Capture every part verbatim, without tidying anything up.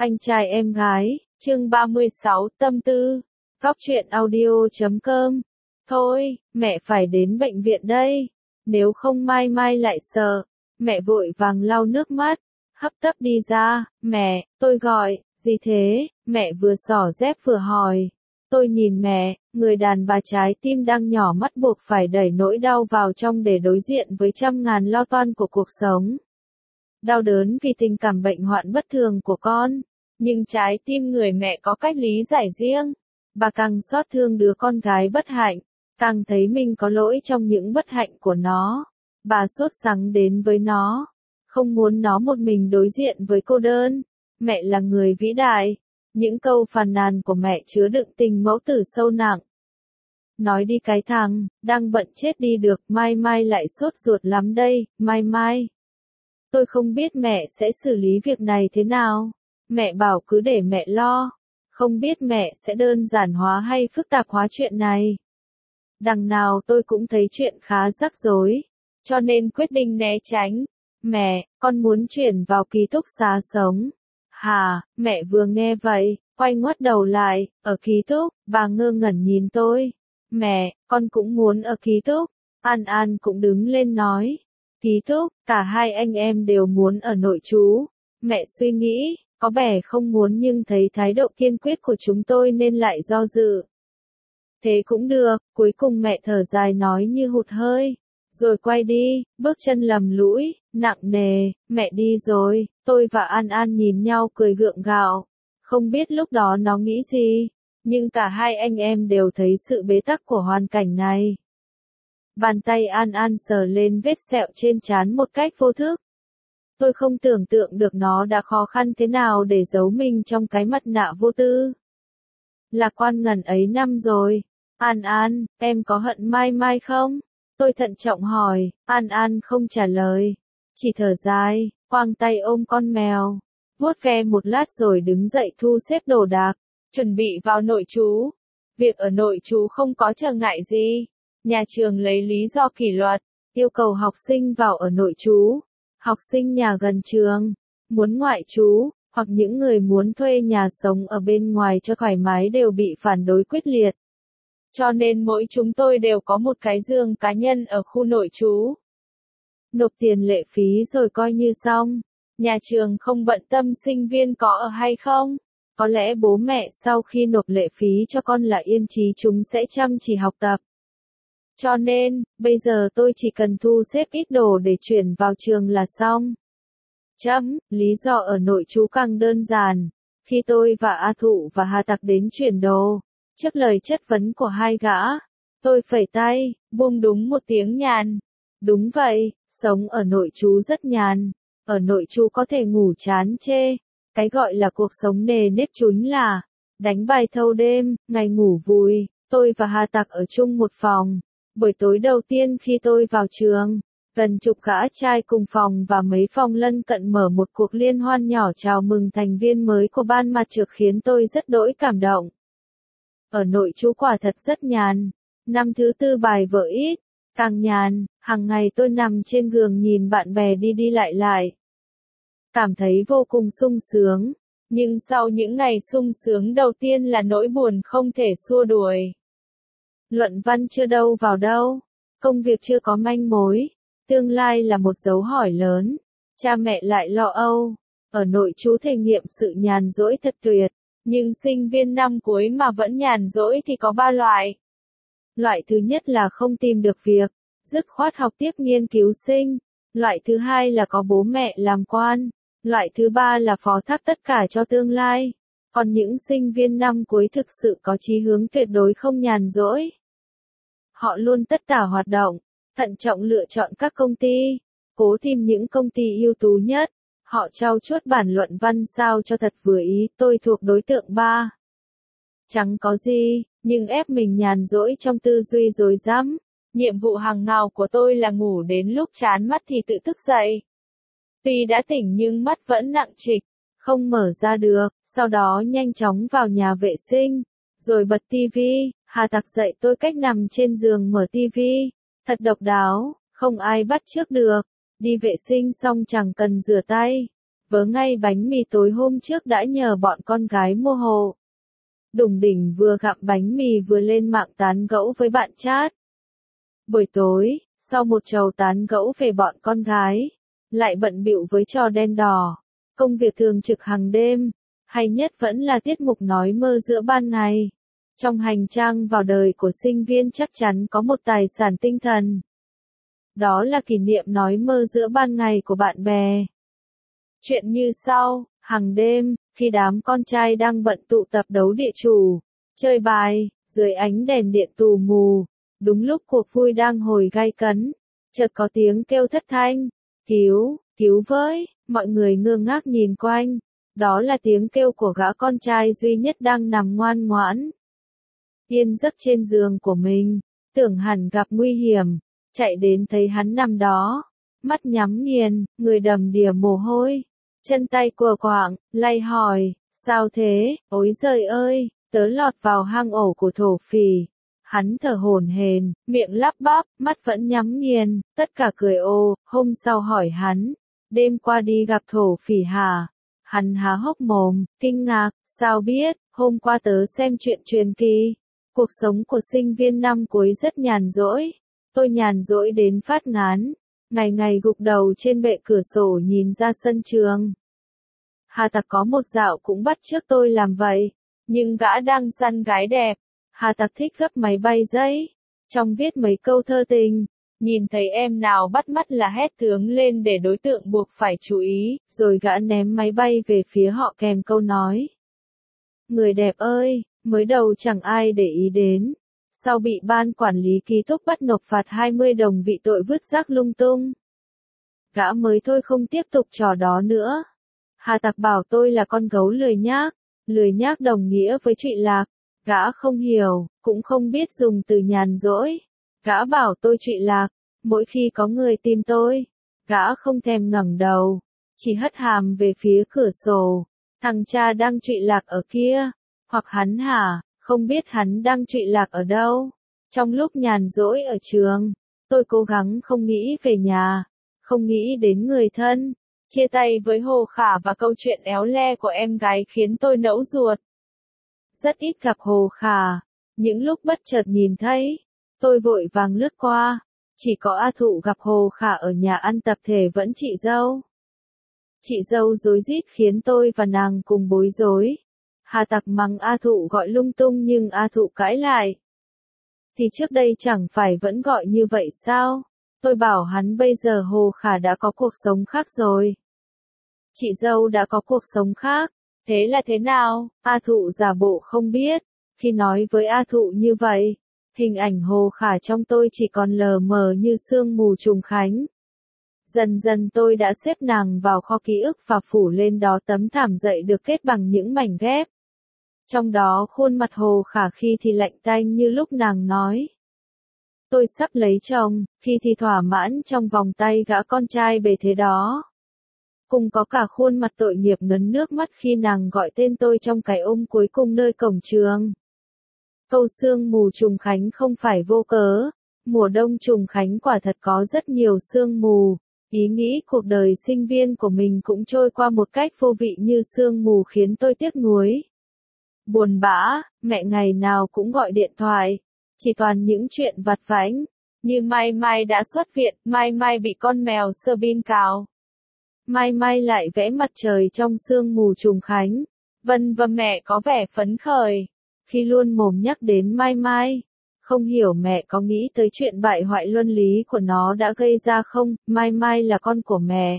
Anh trai em gái, chương ba mươi sáu, tâm tư. Góc truyện audio chấm com. Thôi, mẹ phải đến bệnh viện đây. Nếu không mai mai lại sợ. Mẹ vội vàng lau nước mắt, hấp tấp đi ra. Mẹ, tôi gọi, gì thế? Mẹ vừa xỏ dép vừa hỏi. Tôi nhìn mẹ, người đàn bà trái tim đang nhỏ mắt buộc phải đẩy nỗi đau vào trong để đối diện với trăm ngàn lo toan của cuộc sống. Đau đớn vì tình cảm bệnh hoạn bất thường của con. Nhưng trái tim người mẹ có cách lý giải riêng. Bà càng xót thương đứa con gái bất hạnh, càng thấy mình có lỗi trong những bất hạnh của nó. Bà sốt sắng đến với nó, không muốn nó một mình đối diện với cô đơn. Mẹ là người vĩ đại. Những câu phàn nàn của mẹ chứa đựng tình mẫu tử sâu nặng. Nói đi cái thằng, đang bận chết đi được, mai mai lại sốt ruột lắm đây, mai mai. Tôi không biết mẹ sẽ xử lý việc này thế nào. Mẹ bảo cứ để mẹ lo. Không biết mẹ sẽ đơn giản hóa hay phức tạp hóa chuyện này. Đằng nào tôi cũng thấy chuyện khá rắc rối. Cho nên quyết định né tránh. Mẹ, con muốn chuyển vào ký túc xá sống. Hả, mẹ vừa nghe vậy, quay ngoắt đầu lại, ở ký túc, bà ngơ ngẩn nhìn tôi. Mẹ, con cũng muốn ở ký túc. An An cũng đứng lên nói. Ký túc, cả hai anh em đều muốn ở nội trú. Mẹ suy nghĩ, có vẻ không muốn nhưng thấy thái độ kiên quyết của chúng tôi nên lại do dự. Thế cũng được, cuối cùng mẹ thở dài nói như hụt hơi. Rồi quay đi, bước chân lầm lũi, nặng nề, mẹ đi rồi, tôi và An An nhìn nhau cười gượng gạo. Không biết lúc đó nó nghĩ gì, nhưng cả hai anh em đều thấy sự bế tắc của hoàn cảnh này. Bàn tay An An sờ lên vết sẹo trên trán một cách vô thức. Tôi không tưởng tượng được nó đã khó khăn thế nào để giấu mình trong cái mặt nạ vô tư. Lạc quan ngần ấy năm rồi. An An, em có hận Mai Mai không? Tôi thận trọng hỏi. An An không trả lời. Chỉ thở dài, quàng tay ôm con mèo. Vuốt ve một lát rồi đứng dậy thu xếp đồ đạc. Chuẩn bị vào nội trú. Việc ở nội trú không có trở ngại gì. Nhà trường lấy lý do kỷ luật, yêu cầu học sinh vào ở nội trú. Học sinh nhà gần trường, muốn ngoại trú, hoặc những người muốn thuê nhà sống ở bên ngoài cho thoải mái đều bị phản đối quyết liệt. Cho nên mỗi chúng tôi đều có một cái giường cá nhân ở khu nội trú. Nộp tiền lệ phí rồi coi như xong. Nhà trường không bận tâm sinh viên có ở hay không. Có lẽ bố mẹ sau khi nộp lệ phí cho con là yên trí chúng sẽ chăm chỉ học tập. Cho nên, bây giờ tôi chỉ cần thu xếp ít đồ để chuyển vào trường là xong. Chấm, lý do ở nội trú càng đơn giản. Khi tôi và A Thụ và Hà Tặc đến chuyển đồ, trước lời chất vấn của hai gã, tôi phẩy tay, buông đúng một tiếng nhàn. Đúng vậy, sống ở nội trú rất nhàn. Ở nội trú có thể ngủ chán chê. Cái gọi là cuộc sống nề nếp chúnh là đánh bài thâu đêm, ngày ngủ vùi. Tôi và Hà Tặc ở chung một phòng. Buổi tối đầu tiên khi tôi vào trường, gần chục gã trai cùng phòng và mấy phòng lân cận mở một cuộc liên hoan nhỏ chào mừng thành viên mới của ban mặt trược khiến tôi rất đỗi cảm động. Ở nội trú quả thật rất nhàn. Năm thứ tư bài vở ít, càng nhàn, hàng ngày tôi nằm trên giường nhìn bạn bè đi đi lại lại. Cảm thấy vô cùng sung sướng, nhưng sau những ngày sung sướng đầu tiên là nỗi buồn không thể xua đuổi. Luận văn chưa đâu vào đâu, công việc chưa có manh mối, tương lai là một dấu hỏi lớn, cha mẹ lại lo âu. Ở nội trú thể nghiệm sự nhàn rỗi thật tuyệt, nhưng sinh viên năm cuối mà vẫn nhàn rỗi thì có ba loại. Loại thứ nhất là không tìm được việc, dứt khoát học tiếp nghiên cứu sinh. Loại thứ hai là có bố mẹ làm quan. Loại thứ ba là phó thác tất cả cho tương lai. Còn những sinh viên năm cuối thực sự có chí hướng tuyệt đối không nhàn rỗi. Họ luôn tất tả hoạt động, thận trọng lựa chọn các công ty, cố tìm những công ty ưu tú nhất. Họ trau chuốt bản luận văn sao cho thật vừa ý. Tôi thuộc đối tượng ba. Chẳng có gì, nhưng ép mình nhàn rỗi trong tư duy rối rắm. Nhiệm vụ hàng ngày của tôi là ngủ đến lúc chán mắt thì tự thức dậy. Tuy đã tỉnh nhưng mắt vẫn nặng trịch, không mở ra được, sau đó nhanh chóng vào nhà vệ sinh, rồi bật tivi. Hà Tặc dạy tôi cách nằm trên giường mở tivi, thật độc đáo, không ai bắt chước được. Đi vệ sinh xong chẳng cần rửa tay, Vớ ngay bánh mì tối hôm trước đã nhờ bọn con gái mua hộ. Đùng đỉnh vừa gặm bánh mì vừa lên mạng tán gẫu với bạn chat. Buổi tối, sau một chầu tán gẫu về bọn con gái, lại bận bịu với trò đen đỏ, công việc thường trực hàng đêm, hay nhất vẫn là tiết mục nói mơ giữa ban ngày. Trong hành trang vào đời của sinh viên chắc chắn có một tài sản tinh thần. Đó là kỷ niệm nói mơ giữa ban ngày của bạn bè. Chuyện như sau, hàng đêm, khi đám con trai đang bận tụ tập đấu địa chủ, chơi bài, dưới ánh đèn điện tù mù, đúng lúc cuộc vui đang hồi gay cấn, chợt có tiếng kêu thất thanh, cứu, cứu với, mọi người ngơ ngác nhìn quanh, đó là tiếng kêu của gã con trai duy nhất đang nằm ngoan ngoãn. Yên giấc trên giường của mình, tưởng hẳn gặp nguy hiểm, chạy đến thấy hắn nằm đó, mắt nhắm nghiền, người đầm đìa mồ hôi, chân tay quờ quạng, lay hỏi, sao thế, ối giời ơi, tớ lọt vào hang ổ của thổ phỉ. Hắn thở hổn hển, miệng lắp bắp, mắt vẫn nhắm nghiền, tất cả cười ồ, hôm sau hỏi hắn, đêm qua đi gặp thổ phỉ hả? Hắn há hốc mồm, kinh ngạc, sao biết, hôm qua tớ xem chuyện truyền kỳ. Cuộc sống của sinh viên năm cuối rất nhàn rỗi, tôi nhàn rỗi đến phát ngán, ngày ngày gục đầu trên bệ cửa sổ nhìn ra sân trường. Hà Tặc có một dạo cũng bắt chước tôi làm vậy, nhưng gã đang săn gái đẹp. Hà Tặc thích gấp máy bay giấy, trong viết mấy câu thơ tình, nhìn thấy em nào bắt mắt là hét tướng lên để đối tượng buộc phải chú ý, rồi gã ném máy bay về phía họ kèm câu nói. Người đẹp ơi, mới đầu chẳng ai để ý đến, sau bị ban quản lý ký túc bắt nộp phạt hai mươi đồng vì tội vứt rác lung tung. Gã mới thôi không tiếp tục trò đó nữa. Hà Tặc bảo tôi là con gấu lười nhác, lười nhác đồng nghĩa với trụy lạc. Gã không hiểu, cũng không biết dùng từ nhàn rỗi. Gã bảo tôi trụy lạc, mỗi khi có người tìm tôi, gã không thèm ngẩng đầu, chỉ hất hàm về phía cửa sổ. Thằng cha đang trụy lạc ở kia, hoặc hắn hả, không biết hắn đang trụy lạc ở đâu. Trong lúc nhàn rỗi ở trường, tôi cố gắng không nghĩ về nhà, không nghĩ đến người thân. Chia tay với Hồ Khả và câu chuyện éo le của em gái khiến tôi nẫu ruột. Rất ít gặp Hồ Khả, những lúc bất chợt nhìn thấy, tôi vội vàng lướt qua, chỉ có A Thụ gặp Hồ Khả ở nhà ăn tập thể vẫn chị dâu. Chị dâu rối rít khiến tôi và nàng cùng bối rối. Hà Tặc mắng A Thụ gọi lung tung nhưng A Thụ cãi lại. Thì trước đây chẳng phải vẫn gọi như vậy sao? Tôi bảo hắn bây giờ Hồ Khả đã có cuộc sống khác rồi. Chị dâu đã có cuộc sống khác. Thế là thế nào? A Thụ giả bộ không biết. Khi nói với A Thụ như vậy, hình ảnh Hồ Khả trong tôi chỉ còn lờ mờ như sương mù trùng khánh. Dần dần tôi đã xếp nàng vào kho ký ức và phủ lên đó tấm thảm dậy được kết bằng những mảnh ghép. Trong đó khuôn mặt Hồ Khả khi thì lạnh tanh như lúc nàng nói. Tôi sắp lấy chồng, khi thì thỏa mãn trong vòng tay gã con trai bề thế đó. Cùng có cả khuôn mặt tội nghiệp ngấn nước mắt khi nàng gọi tên tôi trong cái ôm cuối cùng nơi cổng trường. Câu sương mù trùng khánh không phải vô cớ, mùa đông trùng khánh quả thật có rất nhiều sương mù, ý nghĩ cuộc đời sinh viên của mình cũng trôi qua một cách vô vị như sương mù khiến tôi tiếc nuối. Buồn bã, mẹ ngày nào cũng gọi điện thoại, chỉ toàn những chuyện vặt vãnh, như Mai Mai đã xuất viện, Mai Mai bị con mèo sơ bin cào. Mai Mai lại vẽ mặt trời trong sương mù trùng khánh. Vân và mẹ có vẻ phấn khởi, khi luôn mồm nhắc đến Mai Mai. Không hiểu mẹ có nghĩ tới chuyện bại hoại luân lý của nó đã gây ra không, Mai Mai là con của mẹ.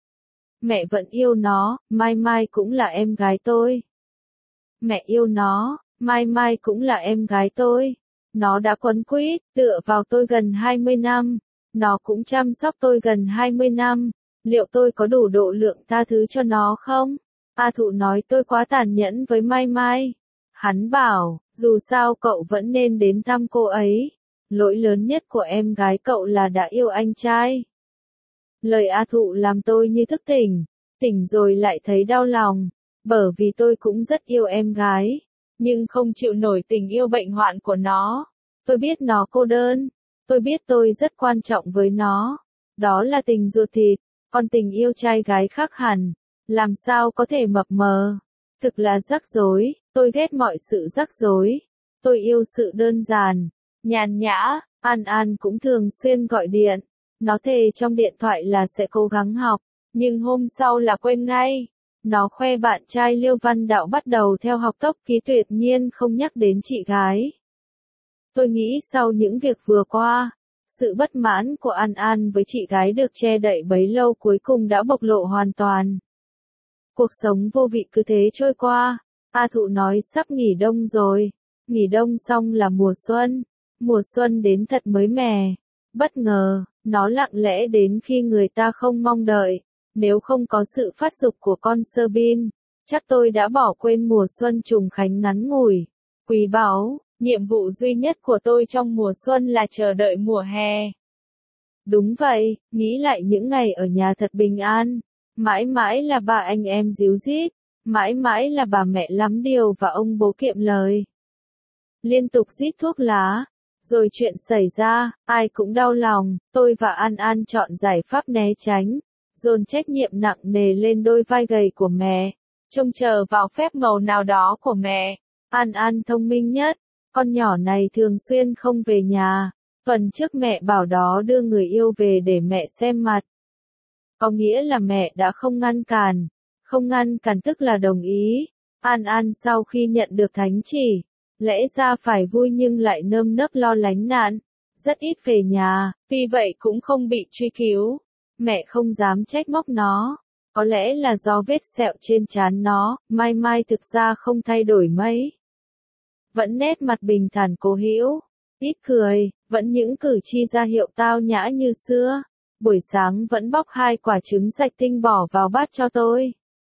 Mẹ vẫn yêu nó, Mai Mai cũng là em gái tôi. Mẹ yêu nó, Mai Mai cũng là em gái tôi. Nó đã quấn quýt, tựa vào tôi gần hai mươi năm. Nó cũng chăm sóc tôi gần hai mươi năm. Liệu tôi có đủ độ lượng tha thứ cho nó không? A Thụ nói tôi quá tàn nhẫn với Mai Mai. Hắn bảo, dù sao cậu vẫn nên đến thăm cô ấy. Lỗi lớn nhất của em gái cậu là đã yêu anh trai. Lời A Thụ làm tôi như thức tỉnh. Tỉnh rồi lại thấy đau lòng. Bởi vì tôi cũng rất yêu em gái. Nhưng không chịu nổi tình yêu bệnh hoạn của nó. Tôi biết nó cô đơn. Tôi biết tôi rất quan trọng với nó. Đó là tình ruột thịt. Còn tình yêu trai gái khác hẳn. làm sao có thể mập mờ. Thực là rắc rối, tôi ghét mọi sự rắc rối. Tôi yêu sự đơn giản, nhàn nhã. An An cũng thường xuyên gọi điện. Nó thề trong điện thoại là sẽ cố gắng học, nhưng hôm sau là quên ngay. Nó khoe bạn trai Liêu Văn Đạo bắt đầu theo học tốc ký tuyệt nhiên không nhắc đến chị gái. Tôi nghĩ sau những việc vừa qua, sự bất mãn của An An với chị gái được che đậy bấy lâu cuối cùng đã bộc lộ hoàn toàn. Cuộc sống vô vị cứ thế trôi qua. A Thụ nói sắp nghỉ đông rồi. Nghỉ đông xong là mùa xuân. Mùa xuân đến thật mới mẻ. Bất ngờ, nó lặng lẽ đến khi người ta không mong đợi. Nếu không có sự phát dục của con sơ bin, chắc tôi đã bỏ quên mùa xuân trùng khánh ngắn ngủi, quý báu. Nhiệm vụ duy nhất của tôi trong mùa xuân là chờ đợi mùa hè. Đúng vậy, nghĩ lại những ngày ở nhà thật bình an. Mãi mãi là bà anh em díu dít, mãi mãi là bà mẹ lắm điều và ông bố kiệm lời. Liên tục rít thuốc lá, rồi chuyện xảy ra, ai cũng đau lòng. Tôi và An An chọn giải pháp né tránh, dồn trách nhiệm nặng nề lên đôi vai gầy của mẹ, trông chờ vào phép màu nào đó của mẹ. An An thông minh nhất, con nhỏ này thường xuyên không về nhà. Tuần trước mẹ bảo đó đưa người yêu về để mẹ xem mặt. Có nghĩa là mẹ đã không ngăn cản. Không ngăn cản tức là đồng ý. An An sau khi nhận được thánh chỉ, lẽ ra phải vui nhưng lại nơm nớp lo lánh nạn, rất ít về nhà, vì vậy cũng không bị truy cứu. Mẹ không dám trách móc nó. Có lẽ là do vết sẹo trên trán nó, Mai Mai thực ra không thay đổi mấy. Vẫn nét mặt bình thản cố hữu, ít cười, vẫn những cử chỉ ra hiệu tao nhã như xưa. Buổi sáng vẫn bóc hai quả trứng sạch tinh bỏ vào bát cho tôi.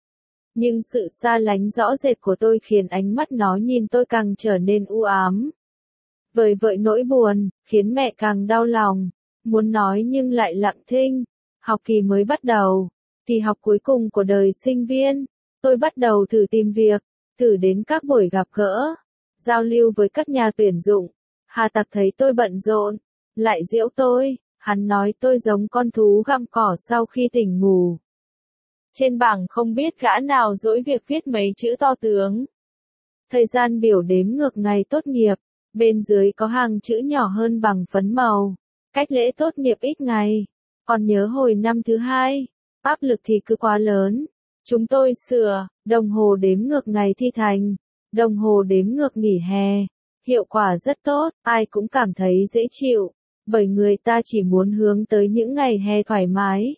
Nhưng sự xa lánh rõ rệt của tôi khiến ánh mắt nó nhìn tôi càng trở nên u ám. Vời vợi nỗi buồn, khiến mẹ càng đau lòng. Muốn nói nhưng lại lặng thinh. Học kỳ mới bắt đầu. Kỳ học cuối cùng của đời sinh viên. Tôi bắt đầu thử tìm việc, thử đến các buổi gặp gỡ, giao lưu với các nhà tuyển dụng. Hà Tặc thấy tôi bận rộn, lại giễu tôi. Hắn nói tôi giống con thú gặm cỏ sau khi tỉnh ngủ. Trên bảng không biết gã nào dỗi việc viết mấy chữ to tướng. Thời gian biểu đếm ngược ngày tốt nghiệp, bên dưới có hàng chữ nhỏ hơn bằng phấn màu. Cách lễ tốt nghiệp ít ngày. Còn nhớ hồi năm thứ hai, áp lực thì cứ quá lớn. Chúng tôi sửa, đồng hồ đếm ngược ngày thi thành, đồng hồ đếm ngược nghỉ hè. Hiệu quả rất tốt, ai cũng cảm thấy dễ chịu. Bởi người ta chỉ muốn hướng tới những ngày hè thoải mái.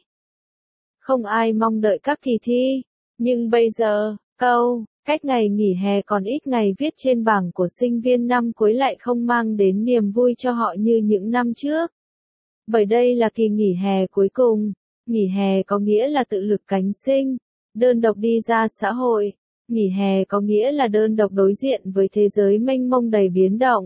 Không ai mong đợi các kỳ thi. Nhưng bây giờ, câu, cách ngày nghỉ hè còn ít ngày viết trên bảng của sinh viên năm cuối lại không mang đến niềm vui cho họ như những năm trước. Bởi đây là kỳ nghỉ hè cuối cùng. Nghỉ hè có nghĩa là tự lực cánh sinh, đơn độc đi ra xã hội. Nghỉ hè có nghĩa là đơn độc đối diện với thế giới mênh mông đầy biến động.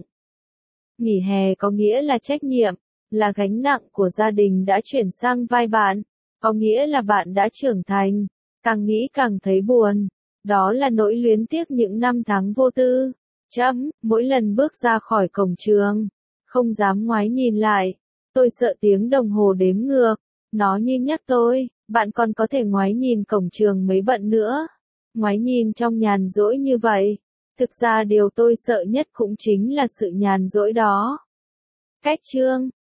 Nghỉ hè có nghĩa là trách nhiệm, là gánh nặng của gia đình đã chuyển sang vai bạn. Có nghĩa là bạn đã trưởng thành, càng nghĩ càng thấy buồn. Đó là nỗi luyến tiếc những năm tháng vô tư. Chấm, mỗi lần bước ra khỏi cổng trường, không dám ngoái nhìn lại. Tôi sợ tiếng đồng hồ đếm ngược. Nó như nhắc tôi, bạn còn có thể ngoái nhìn cổng trường mấy bận nữa. Ngoái nhìn trong nhàn rỗi như vậy. Thực ra điều tôi sợ nhất cũng chính là sự nhàn rỗi đó. Cách chương